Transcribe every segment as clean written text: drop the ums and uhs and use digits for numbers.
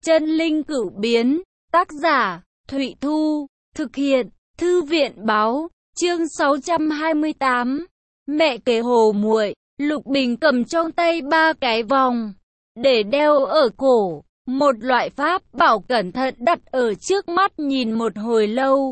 Chân linh cửu biến, tác giả, Thụy Thu, thực hiện, Thư viện báo, chương 628. Mẹ kế hồ muội. Lục Bình cầm trong tay 3 cái vòng, để đeo ở cổ, một loại pháp bảo cẩn thận đặt ở trước mắt nhìn một hồi lâu.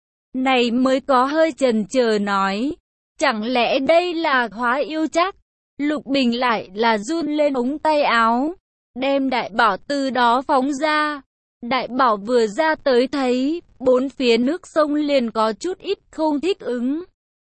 Này mới có hơi chần chờ nói, chẳng lẽ đây là hóa yêu chắc? Lục Bình lại là run lên ống tay áo, đem đại bảo từ đó phóng ra. Đại bảo vừa ra tới thấy, bốn phía nước sông liền có chút ít không thích ứng.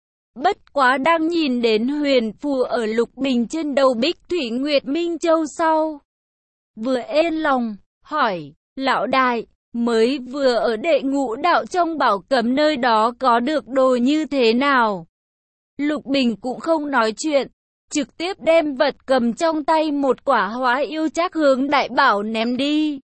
Bất quá đang nhìn đến huyền phù ở Lục Bình trên đầu Bích Thủy Nguyệt Minh Châu sau. Vừa ên lòng, hỏi, lão đại, mới vừa ở Đệ Ngũ Đạo trong bảo cấm nơi đó có được đồ như thế nào? Lục Bình cũng không nói chuyện, trực tiếp đem vật cầm trong tay một quả hóa yêu trác hướng đại bảo ném đi.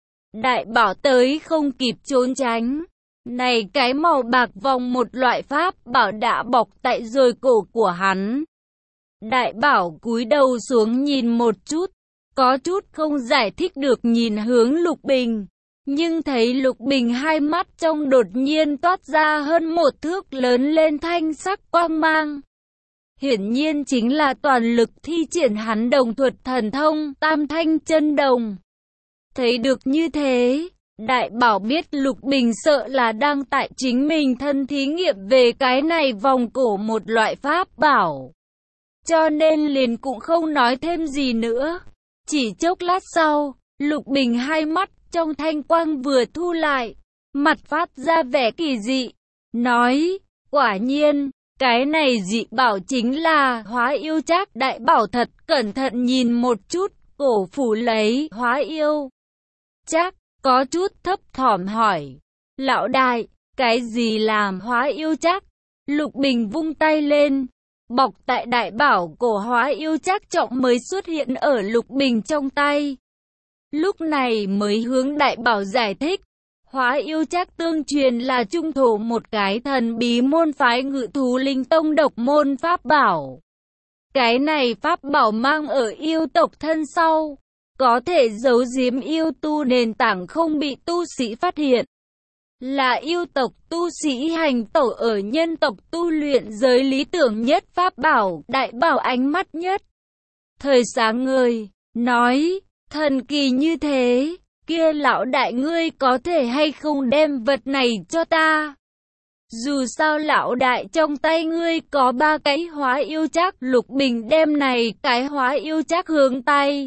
Đại bảo tới không kịp trốn tránh. Này cái màu bạc vòng một loại pháp bảo đã bọc tại rồi cổ của hắn. Đại bảo cúi đầu xuống nhìn một chút, có chút không giải thích được nhìn hướng Lục Bình. Nhưng thấy Lục Bình hai mắt trong đột nhiên toát ra hơn 1 thước lớn lên thanh sắc quang mang. Hiển nhiên chính là toàn lực thi triển hắn đồng thuật thần thông Tam Thanh Chân Đồng. Thấy được như thế, đại bảo biết Lục Bình sợ là đang tại chính mình thân thí nghiệm về cái này vòng cổ một loại pháp bảo. Cho nên liền cũng không nói thêm gì nữa. Chỉ chốc lát sau, Lục Bình hai mắt trong thanh quang vừa thu lại, mặt phát ra vẻ kỳ dị, nói, quả nhiên, cái này dị bảo chính là hóa yêu trác. Đại bảo thật cẩn thận nhìn một chút, cổ phủ lấy hóa yêu trác, có chút thấp thỏm hỏi, lão đại, cái gì làm hóa yêu trác? Lục Bình vung tay lên, bọc tại đại bảo cổ hóa yêu trác trọng mới xuất hiện ở Lục Bình trong tay. Lúc này mới hướng đại bảo giải thích, hóa yêu trác tương truyền là trung thổ một cái thần bí môn phái Ngự Thú Linh Tông độc môn pháp bảo. Cái này pháp bảo mang ở yêu tộc thân sau, có thể giấu giếm yêu tu nền tảng không bị tu sĩ phát hiện. Là yêu tộc tu sĩ hành tẩu ở nhân tộc tu luyện giới lý tưởng nhất pháp bảo. Đại bảo ánh mắt nhất thời sáng ngời, nói, thần kỳ như thế, kia lão đại ngươi có thể hay không đem vật này cho ta? Dù sao lão đại trong tay ngươi có 3 cái hóa yêu trác. Lục Bình đem này cái hóa yêu trác hướng tay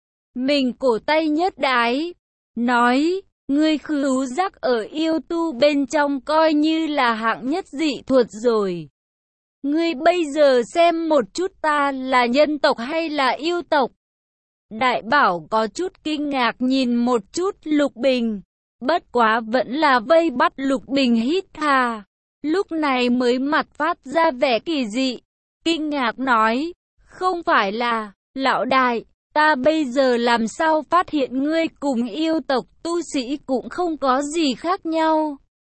mình cổ tay nhất đái, nói, ngươi khứu giác ở yêu tu bên trong coi như là hạng nhất dị thuật rồi. Ngươi bây giờ xem một chút ta là nhân tộc hay là yêu tộc? Đại bảo có chút kinh ngạc nhìn một chút Lục Bình, bất quá vẫn là vây bắt Lục Bình hít hà. Lúc này mới mặt phát ra vẻ kỳ dị, kinh ngạc nói, không phải là, lão đại, ta bây giờ làm sao phát hiện ngươi cùng yêu tộc tu sĩ cũng không có gì khác nhau.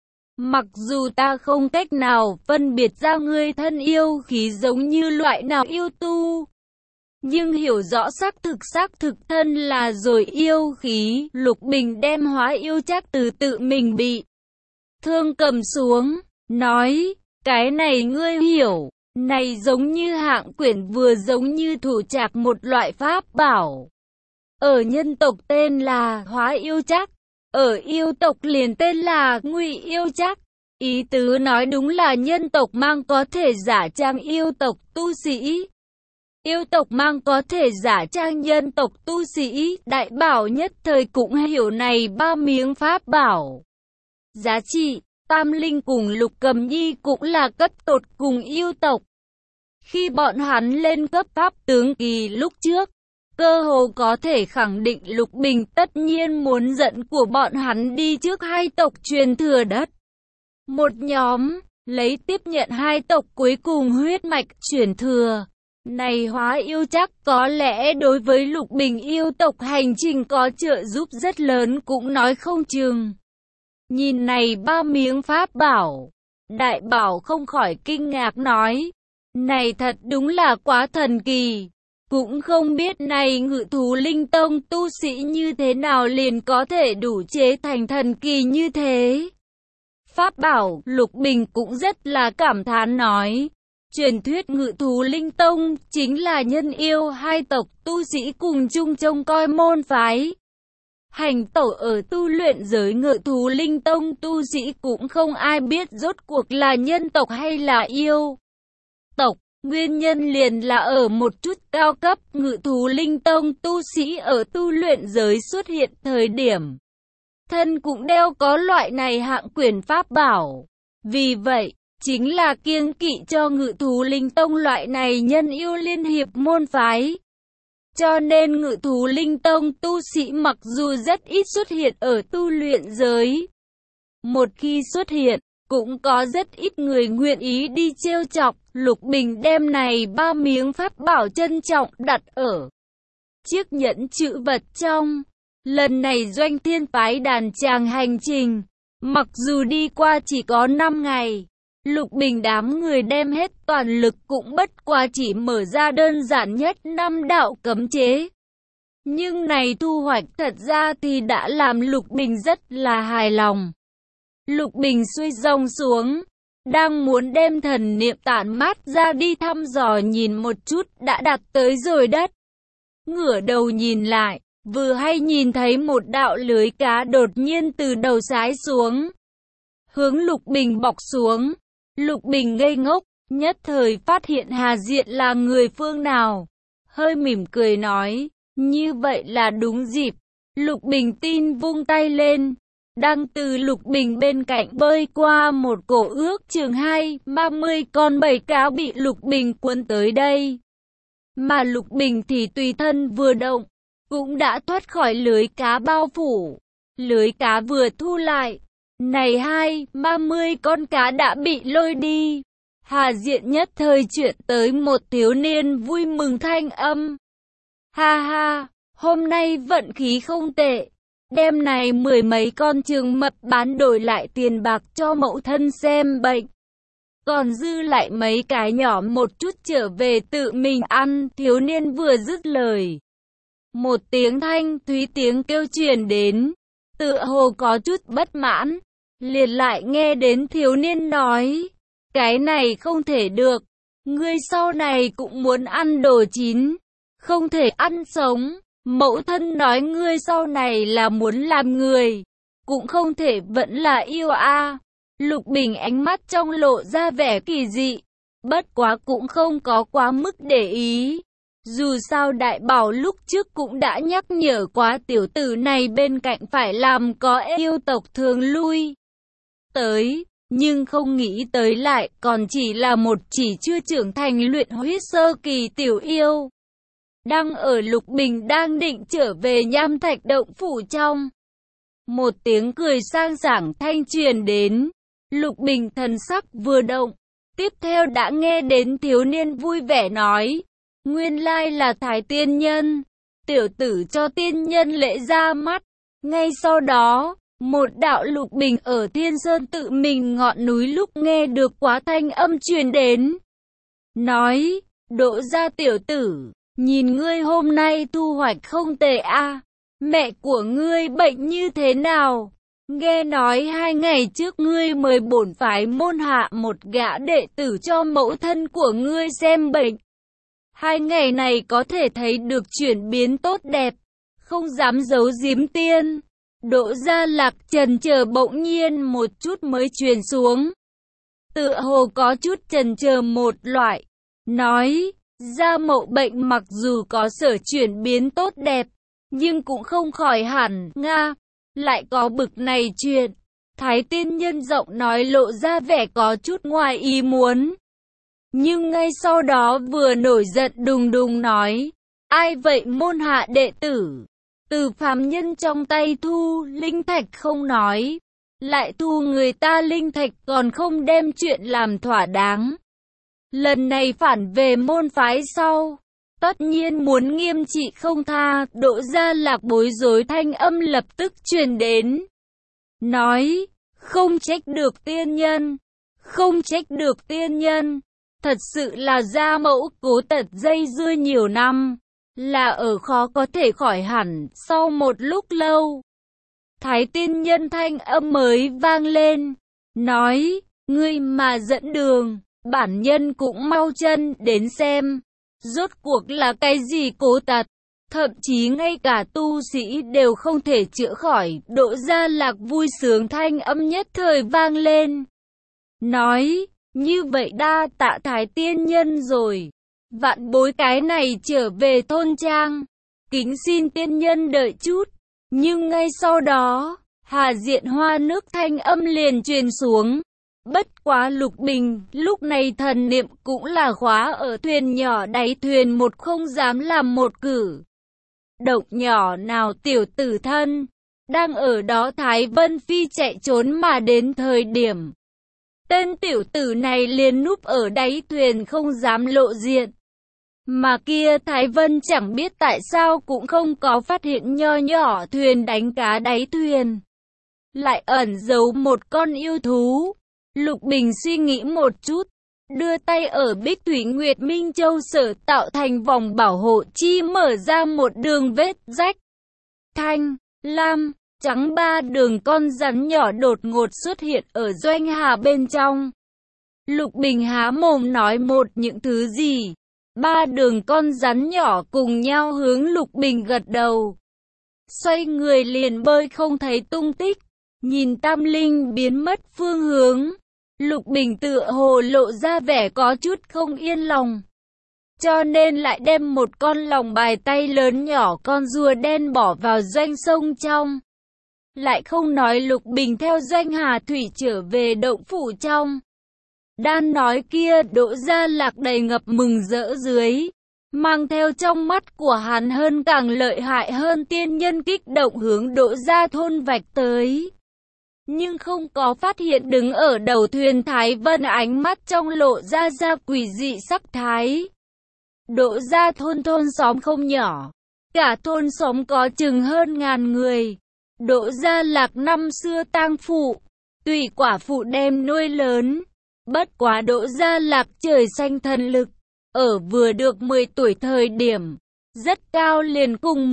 Mặc dù ta không cách nào phân biệt ra ngươi thân yêu khí giống như loại nào yêu tu, nhưng hiểu rõ xác thực thân là rồi yêu khí. Lục Bình đem hóa yêu trác từ tự mình bị thương cầm xuống, nói, cái này ngươi hiểu, này giống như hạng quyển vừa giống như thủ trạc một loại pháp bảo. Ở nhân tộc tên là hóa yêu trác, ở yêu tộc liền tên là ngụy yêu trác. Ý tứ nói đúng là nhân tộc mang có thể giả trang yêu tộc tu sĩ, yêu tộc mang có thể giả trang nhân tộc tu sĩ. Đại bảo nhất thời cũng hiểu này 3 miếng pháp bảo giá trị. Tam Linh cùng Lục Cầm Nhi cũng là cấp tột cùng yêu tộc. Khi bọn hắn lên cấp pháp tướng kỳ lúc trước, cơ hồ có thể khẳng định Lục Bình tất nhiên muốn dẫn của bọn hắn đi trước 2 tộc truyền thừa đất. Một nhóm, lấy tiếp nhận 2 tộc cuối cùng huyết mạch truyền thừa. Này hóa yêu trác có lẽ đối với Lục Bình yêu tộc hành trình có trợ giúp rất lớn cũng nói không chừng. Nhìn này 3 miếng pháp bảo, đại bảo không khỏi kinh ngạc nói, này thật đúng là quá thần kỳ. Cũng không biết này Ngự Thú Linh Tông tu sĩ như thế nào liền có thể đủ chế thành thần kỳ như thế. Pháp bảo, Lục Bình cũng rất là cảm thán nói. Truyền thuyết Ngự Thú Linh Tông chính là nhân yêu hai tộc tu sĩ cùng chung trông coi môn phái. Hành tẩu ở tu luyện giới Ngự Thú Linh Tông tu sĩ cũng không ai biết rốt cuộc là nhân tộc hay là yêu tộc. Nguyên nhân liền là ở một chút cao cấp Ngự Thú Linh Tông tu sĩ ở tu luyện giới xuất hiện thời điểm. Thân cũng đeo có loại này hạng quyền pháp bảo. Vì vậy, chính là kiêng kỵ cho Ngự Thú Linh Tông loại này nhân yêu liên hiệp môn phái. Cho nên Ngự Thú Linh Tông tu sĩ mặc dù rất ít xuất hiện ở tu luyện giới. Một khi xuất hiện, cũng có rất ít người nguyện ý đi trêu chọc. Lục Bình đem này 3 miếng pháp bảo trân trọng đặt ở chiếc nhẫn trữ vật trong. Lần này Doanh Thiên phái đàn tràng hành trình, mặc dù đi qua chỉ có 5 ngày, Lục Bình đám người đem hết toàn lực cũng bất quá chỉ mở ra đơn giản nhất 5 đạo cấm chế. Nhưng này thu hoạch thật ra thì đã làm Lục Bình rất là hài lòng. Lục Bình xuôi dòng xuống, đang muốn đem thần niệm tản mát ra đi thăm dò nhìn một chút đã đặt tới rồi đất. Ngửa đầu nhìn lại, vừa hay nhìn thấy một đạo lưới cá đột nhiên từ đầu sái xuống, hướng Lục Bình bọc xuống. Lục Bình ngây ngốc, nhất thời phát hiện Hà Diện là người phương nào. Hơi mỉm cười nói, như vậy là đúng dịp. Lục Bình tin vung tay lên. Đang từ Lục Bình bên cạnh bơi qua một cổ ước chừng 20 con bầy cá bị Lục Bình cuốn tới đây. Mà Lục Bình thì tùy thân vừa động, cũng đã thoát khỏi lưới cá bao phủ. Lưới cá vừa thu lại, này 20 con cá đã bị lôi đi. Hà Diện nhất thời chuyển tới một thiếu niên vui mừng thanh âm. Ha ha, hôm nay vận khí không tệ. Đêm này 10 mấy con trường mập bán đổi lại tiền bạc cho mẫu thân xem bệnh. Còn dư lại mấy cái nhỏ một chút trở về tự mình ăn. Thiếu niên vừa dứt lời, một tiếng thanh thúy tiếng kêu truyền đến, tựa hồ có chút bất mãn. Liền lại nghe đến thiếu niên nói, cái này không thể được, ngươi sau này cũng muốn ăn đồ chín, không thể ăn sống. Mẫu thân nói ngươi sau này là muốn làm người, cũng không thể vẫn là yêu a. Lục Bình ánh mắt trong lộ ra vẻ kỳ dị, bất quá cũng không có quá mức để ý. Dù sao Đại Bảo lúc trước cũng đã nhắc nhở quá tiểu tử này bên cạnh phải làm có yêu tộc thường lui tới, nhưng không nghĩ tới lại còn chỉ là một chỉ chưa trưởng thành luyện huyết sơ kỳ tiểu yêu. Đang ở Lục Bình đang định trở về Nham Thạch động phủ trong. Một tiếng cười sang sảng thanh truyền đến. Lục Bình thần sắc vừa động. Tiếp theo đã nghe đến thiếu niên vui vẻ nói. Nguyên lai là Thái Tiên Nhân. Tiểu tử cho tiên nhân lễ ra mắt. Ngay sau đó, một đạo Lục Bình ở Thiên Sơn tự mình ngọn núi lúc nghe được quá thanh âm truyền đến. Nói, Đỗ gia tiểu tử. Nhìn ngươi hôm nay thu hoạch không tệ a. Mẹ của ngươi bệnh như thế nào? Nghe nói 2 ngày trước ngươi mời bổn phái môn hạ một gã đệ tử cho mẫu thân của ngươi xem bệnh. 2 ngày này có thể thấy được chuyển biến tốt đẹp, không dám giấu giếm tiên. Đỗ Gia Lạc chần chờ bỗng nhiên một chút mới truyền xuống. Tựa hồ có chút chần chờ một loại, nói. Gia Mậu bệnh mặc dù có sở chuyển biến tốt đẹp, nhưng cũng không khỏi hẳn, Nga, lại có bực này chuyện. Thái Tiên Nhân giọng nói lộ ra vẻ có chút ngoài ý muốn. Nhưng ngay sau đó vừa nổi giận đùng đùng nói, ai vậy môn hạ đệ tử? Từ phàm nhân trong tay thu linh thạch không nói, lại thu người ta linh thạch còn không đem chuyện làm thỏa đáng. Lần này phản về môn phái sau, tất nhiên muốn nghiêm trị không tha. Đỗ Gia Lạc bối rối thanh âm lập tức truyền đến. Nói, không trách được tiên nhân, không trách được tiên nhân. Thật sự là Gia Mẫu cố tật dây dưa nhiều năm, là ở khó có thể khỏi hẳn. Sau một lúc lâu, Thái tiên nhân thanh âm mới vang lên, nói, ngươi mà dẫn đường, bản nhân cũng mau chân đến xem, rốt cuộc là cái gì cố tật, thậm chí ngay cả tu sĩ đều không thể chữa khỏi. Đỗ Gia Lạc vui sướng thanh âm nhất thời vang lên, nói, như vậy đa tạ Thái tiên nhân rồi, vạn bối cái này trở về thôn trang, kính xin tiên nhân đợi chút. Nhưng ngay sau đó, Hà Diện Hoa nước thanh âm liền truyền xuống. Bất quá Lục Bình, lúc này thần niệm cũng là khóa ở thuyền nhỏ đáy thuyền, một không dám làm một cử động nhỏ nào. Tiểu tử thân đang ở đó Thái Vân Phi chạy trốn mà đến thời điểm, tên tiểu tử này liền núp ở đáy thuyền không dám lộ diện. Mà kia Thái Vân chẳng biết tại sao cũng không có phát hiện nho nhỏ thuyền đánh cá đáy thuyền lại ẩn giấu một con yêu thú. Lục Bình suy nghĩ một chút, đưa tay ở Bích Thủy Nguyệt Minh Châu sở tạo thành vòng bảo hộ chi mở ra một đường vết rách. Thanh, lam, trắng ba đường con rắn nhỏ đột ngột xuất hiện ở doanh hà bên trong. Lục Bình há mồm nói một những thứ gì, ba đường con rắn nhỏ cùng nhau hướng Lục Bình gật đầu. Xoay người liền bơi không thấy tung tích, nhìn Tam Linh biến mất phương hướng. Lục Bình tựa hồ lộ ra vẻ có chút không yên lòng, cho nên lại đem một con lòng bài tay lớn nhỏ con rùa đen bỏ vào doanh sông trong. Lại không nói Lục Bình theo doanh hà thủy trở về động phủ trong. Đan nói kia Đỗ Gia Lạc đầy ngập mừng rỡ dưới, mang theo trong mắt của hắn hơn càng lợi hại hơn tiên nhân kích động hướng Đỗ Gia thôn vạch tới. Nhưng không có phát hiện đứng ở đầu thuyền Thái Vân ánh mắt trong lộ ra quỷ dị sắc thái. Đỗ Gia thôn xóm không nhỏ, cả thôn xóm có chừng hơn 1000 người. Đỗ Gia Lạc năm xưa tang phụ, tùy quả phụ đem nuôi lớn. Bất quá Đỗ Gia Lạc trời xanh thần lực, ở vừa được 10 tuổi thời điểm, rất cao liền cùng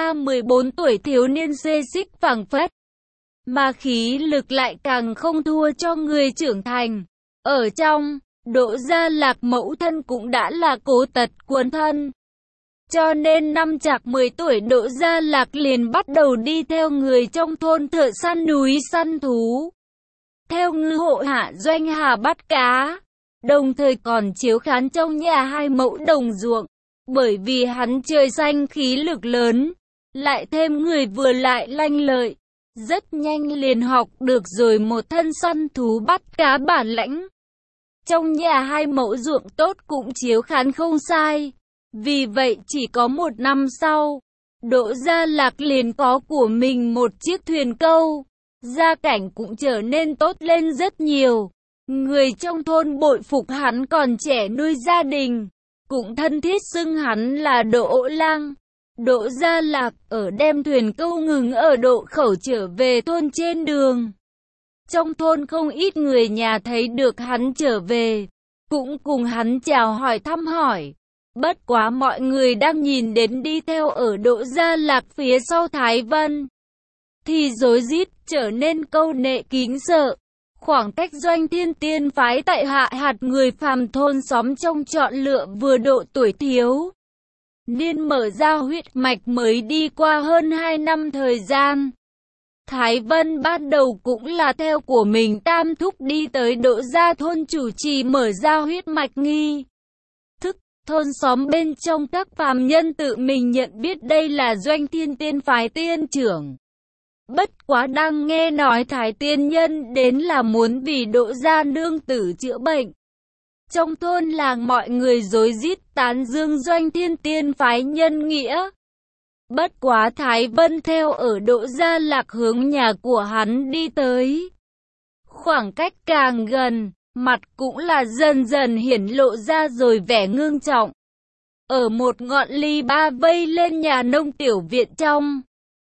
13-14 tuổi thiếu niên xê xích phảng phất. Mà khí lực lại càng không thua cho người trưởng thành. Ở trong, Đỗ Gia Lạc mẫu thân cũng đã là cố tật cuốn thân. Cho nên năm chạc 10 tuổi Đỗ Gia Lạc liền bắt đầu đi theo người trong thôn thợ săn núi săn thú, theo ngư hộ hạ doanh hà bắt cá, đồng thời còn chiếu khán trong nhà 2 mẫu đồng ruộng. Bởi vì hắn trời xanh khí lực lớn, lại thêm người vừa lại lanh lợi, rất nhanh liền học được rồi một thân săn thú bắt cá bản lãnh. Trong nhà 2 mẫu ruộng tốt cũng chiếu khán không sai. Vì vậy chỉ có 1 năm sau, Đỗ Gia Lạc liền có của mình một chiếc thuyền câu. Gia cảnh cũng trở nên tốt lên rất nhiều. Người trong thôn bội phục hắn còn trẻ nuôi gia đình, cũng thân thiết xưng hắn là Đỗ Lang. Đỗ Gia Lạc ở đem thuyền câu ngừng ở độ khẩu trở về thôn trên đường. Trong thôn không ít người nhà thấy được hắn trở về, cũng cùng hắn chào hỏi thăm hỏi. Bất quá mọi người đang nhìn đến đi theo ở Đỗ Gia Lạc phía sau Thái Vân, thì rối rít trở nên câu nệ kính sợ. Khoảng cách doanh thiên tiên phái tại hạ hạt người phàm thôn xóm trong chọn lựa vừa độ tuổi thiếu niên mở ra huyết mạch mới đi qua hơn 2 năm thời gian. Thái Vân ban đầu cũng là theo của mình tam thúc đi tới Đỗ Gia thôn chủ trì mở ra huyết mạch nghi thức. Thôn xóm bên trong các phàm nhân tự mình nhận biết đây là doanh thiên tiên phái tiên trưởng. Bất quá đang nghe nói Thái tiên nhân đến là muốn vì Đỗ Gia nương tử chữa bệnh. Trong thôn làng mọi người rối rít tán dương doanh thiên tiên phái nhân nghĩa. Bất quá Thái Vân theo ở Đỗ Gia Lạc hướng nhà của hắn đi tới. Khoảng cách càng gần, mặt cũng là dần dần hiển lộ ra rồi vẻ ngưng trọng. Ở một ngọn ly ba vây lên nhà nông tiểu viện trong.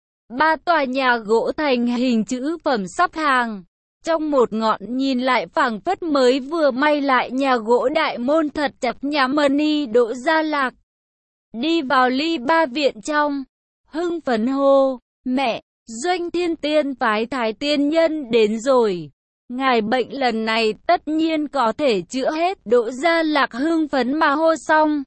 3 tòa nhà gỗ thành hình chữ phẩm sắp hàng. Trong một ngọn nhìn lại phảng phất mới vừa may lại nhà gỗ đại môn thật chặt nhà Mani Đỗ Gia Lạc. đi vào ly ba viện trong, hưng phấn hô, mẹ, Doanh Thiên Tiên phái Thái Tiên Nhân đến rồi. Ngài bệnh lần này tất nhiên có thể chữa hết. Đỗ Gia Lạc hưng phấn mà hô xong.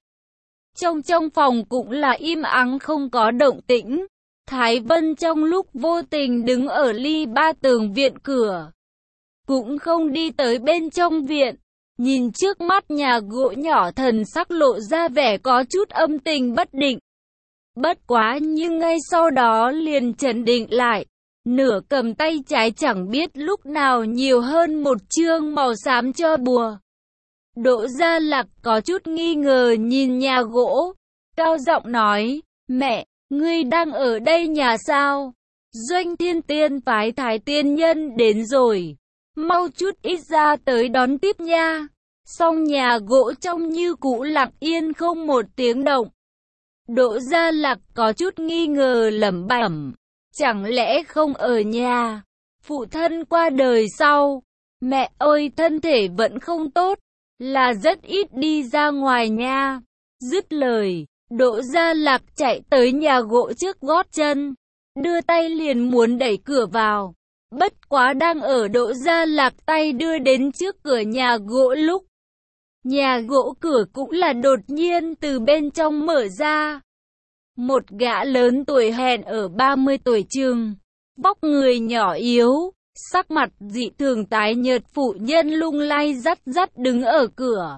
Trong phòng cũng là im ắng không có động tĩnh. Thái Vân trong lúc vô tình đứng ở ly ba tường viện cửa, cũng không đi tới bên trong viện. Nhìn trước mắt nhà gỗ nhỏ, thần sắc lộ ra vẻ có chút âm tình bất định. Bất quá nhưng ngay sau đó liền trấn định lại. Nửa cầm tay trái chẳng biết lúc nào nhiều hơn một chương màu xám cho bùa. Đỗ Gia Lạc có chút nghi ngờ nhìn nhà gỗ, cao giọng nói, mẹ, ngươi đang ở đây nhà sao? Doanh Thiên Tiên phái Thái Tiên Nhân đến rồi, mau chút ít ra tới đón tiếp nha. Song nhà gỗ trong như cũ lặng yên không một tiếng động. Đỗ Gia Lạc có chút nghi ngờ lẩm bẩm, chẳng lẽ không ở nhà? Phụ thân qua đời sau, mẹ ơi thân thể vẫn không tốt, là rất ít đi ra ngoài nha. Dứt lời, Đỗ Gia Lạc chạy tới nhà gỗ trước gót chân, đưa tay liền muốn đẩy cửa vào. Bất quá đang ở Đỗ Gia Lạc tay đưa đến trước cửa nhà gỗ lúc, nhà gỗ cửa cũng là đột nhiên từ bên trong mở ra. Một gã lớn tuổi hèn ở 30 tuổi chừng, vóc người nhỏ yếu, sắc mặt dị thường tái nhợt phụ nhân lung lay dắt dắt đứng ở cửa.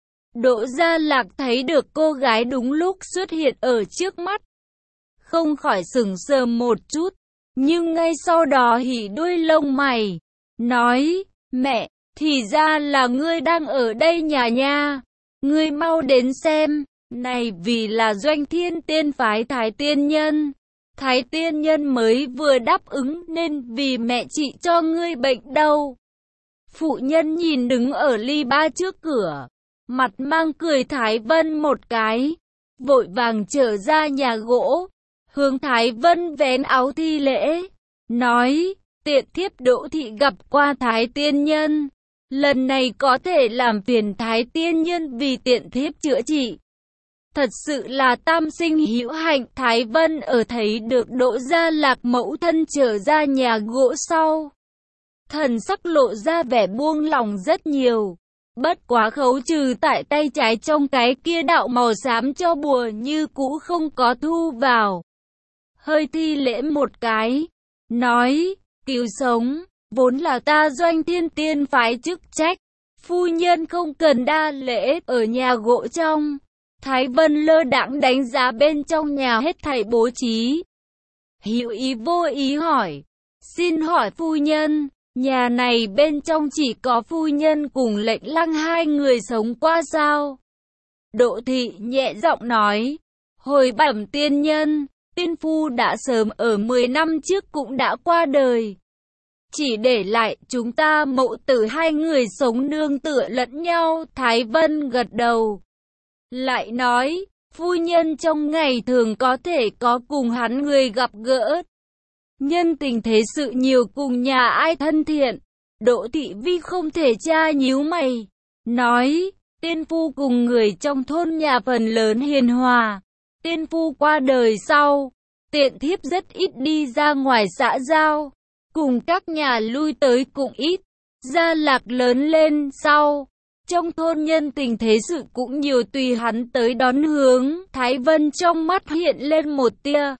Đỗ Gia Lạc thấy được cô gái đúng lúc xuất hiện ở trước mắt, không khỏi sững sờ một chút, nhưng ngay sau đó hỉ đuôi lông mày, nói, mẹ, thì ra là ngươi đang ở đây nhà nha, ngươi mau đến xem. Này vì là Doanh Thiên Tiên phái Thái Tiên Nhân. Thái Tiên Nhân mới vừa đáp ứng nên vì mẹ trị cho ngươi bệnh đâu. Phụ nhân nhìn đứng ở ly ba trước cửa, mặt mang cười Thái Vân một cái, vội vàng trở ra nhà gỗ, hướng Thái Vân vén áo thi lễ, nói, tiện thiếp Đỗ thị gặp qua Thái Tiên Nhân. Lần này có thể làm phiền Thái Tiên Nhân vì tiện thiếp chữa trị. Thật sự là tam sinh hữu hạnh. Thái Vân ở thấy được Đỗ Gia Lạc mẫu thân trở ra nhà gỗ sau, thần sắc lộ ra vẻ buông lòng rất nhiều. Bất quá khấu trừ tại tay trái trong cái kia đạo màu xám cho bùa như cũ không có thu vào. Hơi thi lễ một cái, nói, cứu sống, vốn là ta Doanh Thiên Tiên phái chức trách. Phu nhân không cần đa lễ. Ở nhà gỗ trong, Thái Vân lơ đãng đánh giá bên trong nhà hết thảy bố trí. Hữu ý vô ý hỏi, xin hỏi phu nhân, nhà này bên trong chỉ có phu nhân cùng Lệnh Lăng hai người sống qua sao? Đỗ thị nhẹ giọng nói, hồi bẩm tiên nhân, tiên phu đã sớm ở 10 năm trước cũng đã qua đời. Chỉ để lại chúng ta mẫu tử hai người sống nương tựa lẫn nhau. Thái Vân gật đầu, lại nói, phu nhân trong ngày thường có thể có cùng hắn người gặp gỡ. Nhân tình thế sự nhiều cùng nhà ai thân thiện. Đỗ thị vi không thể tra nhíu mày, nói, tiên phu cùng người trong thôn nhà phần lớn hiền hòa. Tiên phu qua đời sau, tiện thiếp rất ít đi ra ngoài xã giao, cùng các nhà lui tới cũng ít. Gia Lạc lớn lên sau, trong thôn nhân tình thế sự cũng nhiều tùy hắn tới đón hướng. Thái Vân trong mắt hiện lên một tia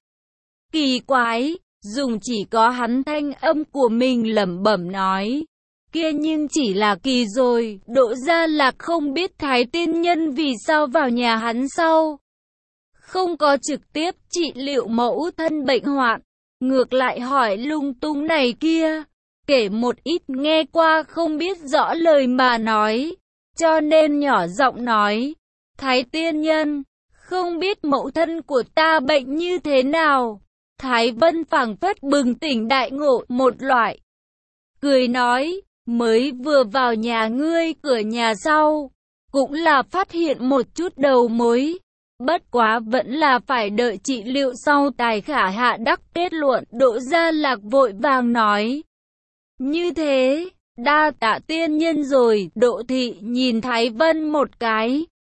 kỳ quái, dùng chỉ có hắn thanh âm của mình lẩm bẩm nói, kia nhưng chỉ là kỳ rồi. Đỗ Gia Lạc không biết Thái Tiên Nhân vì sao vào nhà hắn sau, không có trực tiếp trị liệu mẫu thân bệnh hoạn, ngược lại hỏi lung tung này kia, kể một ít nghe qua không biết rõ lời mà nói, cho nên nhỏ giọng nói, Thái Tiên Nhân, không biết mẫu thân của ta bệnh như thế nào. Thái Vân phảng phất bừng tỉnh đại ngộ một loại, cười nói, mới vừa vào nhà ngươi cửa nhà sau, cũng là phát hiện một chút đầu mối. Bất quá vẫn là phải đợi trị liệu sau tài khả hạ đắc kết luận. Đỗ Gia Lạc vội vàng nói, như thế, đa tạ tiên nhân rồi. Đỗ thị nhìn Thái Vân một cái,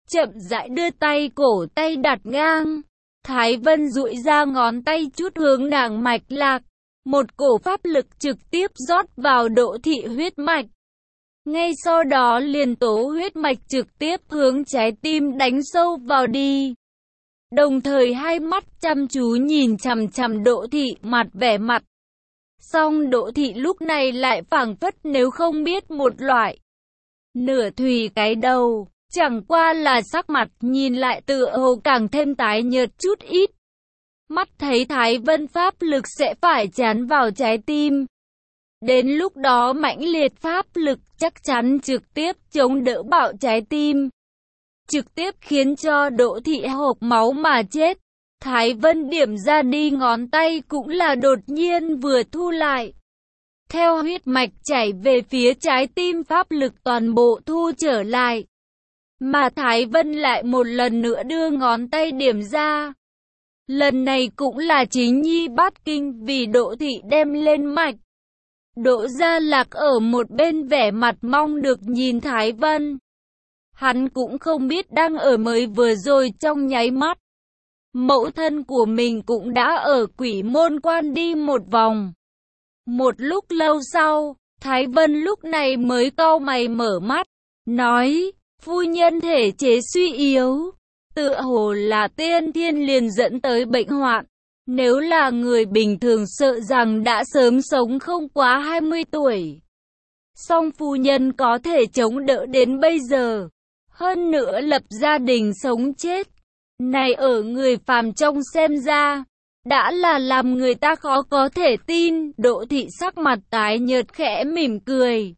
chậm rãi đưa tay cổ tay đặt ngang. Thái Vân duỗi ra ngón tay chút hướng nàng mạch lạc. Một cổ pháp lực trực tiếp rót vào Đỗ Thị huyết mạch. Ngay sau đó liền tố huyết mạch trực tiếp hướng trái tim đánh sâu vào đi. Đồng thời hai mắt chăm chú nhìn chằm chằm Đỗ Thị, mặt vẻ mặt. Song Đỗ Thị lúc này lại phảng phất nếu không biết một loại. Nửa thùy cái đầu, chẳng qua là sắc mặt nhìn lại tựa hồ càng thêm tái nhợt chút ít. Mắt thấy Thái Vân pháp lực sẽ phải chán vào trái tim. Đến lúc đó mãnh liệt pháp lực chắc chắn trực tiếp chống đỡ bạo trái tim. Trực tiếp khiến cho Đỗ Thị hộc máu mà chết. Thái Vân điểm ra đi ngón tay cũng là đột nhiên vừa thu lại. Theo huyết mạch chảy về phía trái tim pháp lực toàn bộ thu trở lại. Mà Thái Vân lại một lần nữa đưa ngón tay điểm ra. Lần này cũng là chính nhi bát kinh vì Đỗ Thị đem lên mạch. Đỗ Gia Lạc ở một bên vẻ mặt mong được nhìn Thái Vân. Hắn cũng không biết đang ở mới vừa rồi trong nháy mắt. Mẫu thân của mình cũng đã ở Quỷ Môn Quan đi một vòng. Một lúc lâu sau, Thái Vân lúc này mới cau mày mở mắt, nói, phu nhân thể chế suy yếu, tựa hồ là tiên thiên liền dẫn tới bệnh hoạn. Nếu là người bình thường sợ rằng đã sớm sống không quá 20 tuổi. Song phu nhân có thể chống đỡ đến bây giờ. Hơn nữa lập gia đình sống chết. Này ở người phàm trong xem ra, đã là làm người ta khó có thể tin. Đỗ Thị sắc mặt tái nhợt khẽ mỉm cười.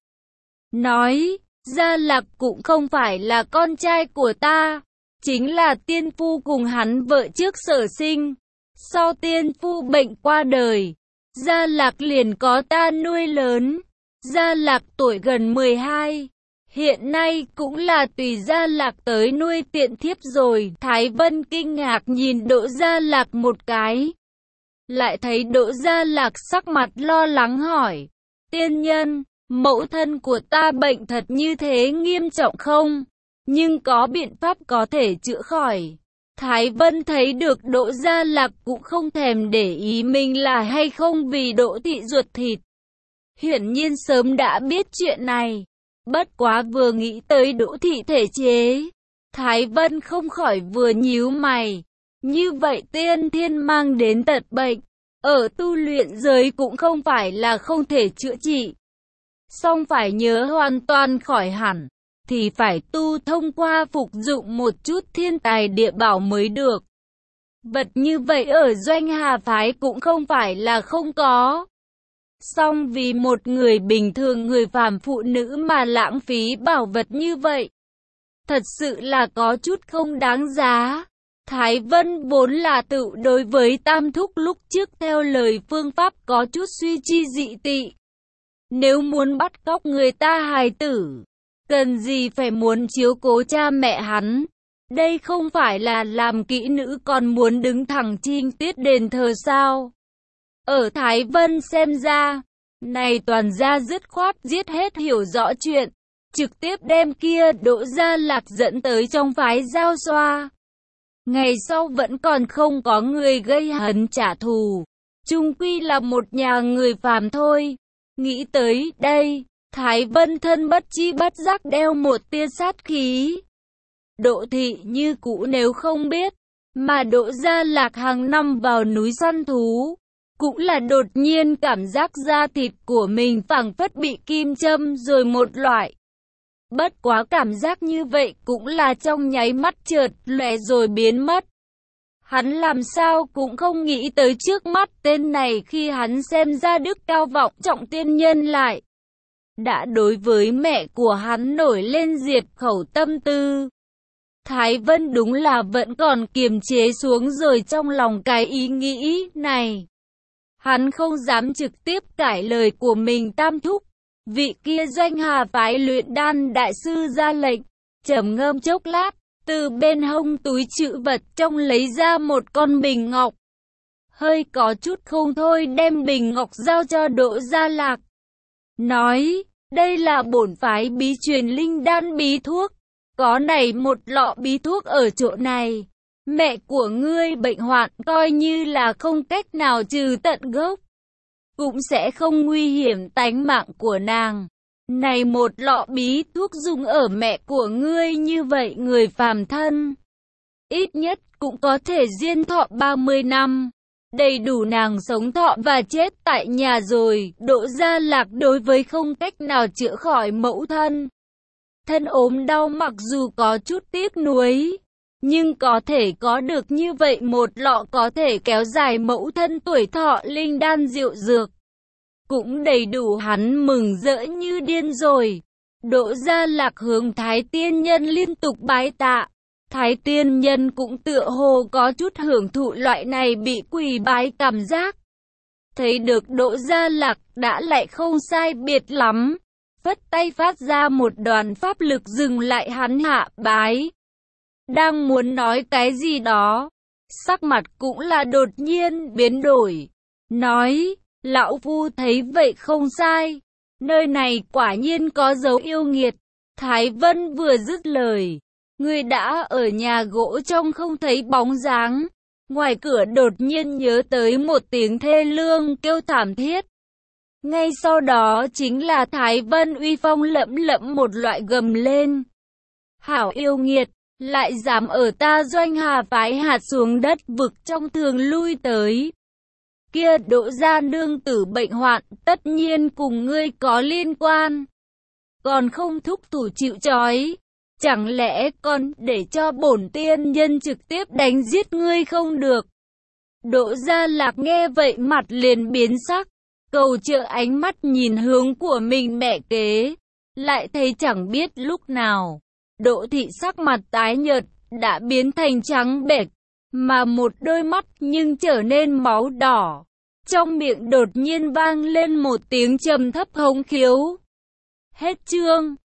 Nói, Gia Lạc cũng không phải là con trai của ta. Chính là tiên phu cùng hắn vợ trước sở sinh. Sau tiên phu bệnh qua đời, Gia Lạc liền có ta nuôi lớn. Gia Lạc tuổi gần 12, hiện nay cũng là tùy Gia Lạc tới nuôi tiện thiếp rồi. Thái Vân kinh ngạc nhìn Đỗ Gia Lạc một cái. Lại thấy Đỗ Gia Lạc sắc mặt lo lắng hỏi, tiên nhân, mẫu thân của ta bệnh thật như thế nghiêm trọng không? Nhưng có biện pháp có thể chữa khỏi. Thái Vân thấy được Đỗ Gia Lạc cũng không thèm để ý mình là hay không vì Đỗ Thị ruột thịt. Hiển nhiên sớm đã biết chuyện này. Bất quá vừa nghĩ tới Đỗ Thị thể chế, Thái Vân không khỏi vừa nhíu mày. Như vậy tiên thiên mang đến tật bệnh, ở tu luyện giới cũng không phải là không thể chữa trị. Song phải nhớ hoàn toàn khỏi hẳn thì phải tu thông qua phục dụng một chút thiên tài địa bảo mới được. Vật như vậy ở Doanh Hà phái cũng không phải là không có. Song vì một người bình thường người phàm phụ nữ mà lãng phí bảo vật như vậy, thật sự là có chút không đáng giá. Thái Vân vốn là tự đối với Tam Thúc lúc trước theo lời phương pháp có chút suy chi dị tị. Nếu muốn bắt cóc người ta hài tử, cần gì phải muốn chiếu cố cha mẹ hắn. Đây không phải là làm kỹ nữ còn muốn đứng thẳng trinh tiết đền thờ sao? Ở Thái Vân xem ra, này toàn gia dứt khoát giết hết hiểu rõ chuyện, trực tiếp đem kia Đỗ Gia Lạc dẫn tới trong phái Giao Xoa. Ngày sau vẫn còn không có người gây hấn trả thù, chung quy là một nhà người phàm thôi. Nghĩ tới đây, Thái Vân thân bất chi bất giác đeo một tia sát khí. Đỗ Thị như cũ nếu không biết, mà Đỗ Gia Lạc hàng năm vào núi săn thú, cũng là đột nhiên cảm giác da thịt của mình phảng phất bị kim châm rồi một loại. Bất quá cảm giác như vậy cũng là trong nháy mắt chợt lóe rồi biến mất. Hắn làm sao cũng không nghĩ tới trước mắt tên này khi hắn xem ra đức cao vọng trọng tiên nhân lại đã đối với mẹ của hắn nổi lên diệt khẩu tâm tư. Thái Vân đúng là vẫn còn kiềm chế xuống rồi trong lòng cái ý nghĩ này. Hắn không dám trực tiếp cãi lời của mình Tam Thúc. Vị kia Doanh Hà phái luyện đan đại sư ra lệnh, trầm ngâm chốc lát, từ bên hông túi trữ vật trong lấy ra một con bình ngọc. Hơi có chút không thôi đem bình ngọc giao cho Đỗ Gia Lạc. Nói, đây là bổn phái bí truyền linh đan bí thuốc. có này một lọ bí thuốc ở chỗ này. Mẹ của ngươi bệnh hoạn, coi như là không cách nào trừ tận gốc, cũng sẽ không nguy hiểm tánh mạng của nàng. Này một lọ bí thuốc dùng ở mẹ của ngươi, như vậy người phàm thân ít nhất cũng có thể diên thọ 30 năm, đầy đủ nàng sống thọ và chết tại nhà rồi. Đỗ Gia Lạc đối với không cách nào chữa khỏi mẫu thân thân ốm đau mặc dù có chút tiếc nuối, nhưng có thể có được như vậy một lọ có thể kéo dài mẫu thân tuổi thọ linh đan diệu dược, cũng đầy đủ hắn mừng rỡ như điên rồi. Đỗ Gia Lạc hướng Thái Tiên Nhân liên tục bái tạ. Thái Tiên Nhân cũng tựa hồ có chút hưởng thụ loại này bị quỳ bái cảm giác. Thấy được Đỗ Gia Lạc đã lại không sai biệt lắm, phất tay phát ra một đoàn pháp lực dừng lại hắn hạ bái. Đang muốn nói cái gì đó, sắc mặt cũng là đột nhiên biến đổi. Nói, lão phu thấy vậy không sai, nơi này quả nhiên có dấu yêu nghiệt. Thái Vân vừa dứt lời, người đã ở nhà gỗ trong không thấy bóng dáng. Ngoài cửa đột nhiên nhớ tới một tiếng thê lương kêu thảm thiết. Ngay sau đó chính là Thái Vân uy phong lẫm lẫm một loại gầm lên. Hảo yêu nghiệt, lại dám ở ta Doanh Hà phái hạt xuống đất vực trong thường lui tới. Kia Đỗ gia nương tử bệnh hoạn, tất nhiên cùng ngươi có liên quan. Còn không thúc thủ chịu trói, chẳng lẽ còn để cho bổn tiên nhân trực tiếp đánh giết ngươi không được? Đỗ Gia Lạc nghe vậy mặt liền biến sắc, cầu trợ ánh mắt nhìn hướng của mình mẹ kế, lại thấy chẳng biết lúc nào, Đỗ thị sắc mặt tái nhợt, đã biến thành trắng bệch, mà một đôi mắt nhưng trở nên máu đỏ. Trong miệng đột nhiên vang lên một tiếng trầm thấp hống khiếu. Hết chương.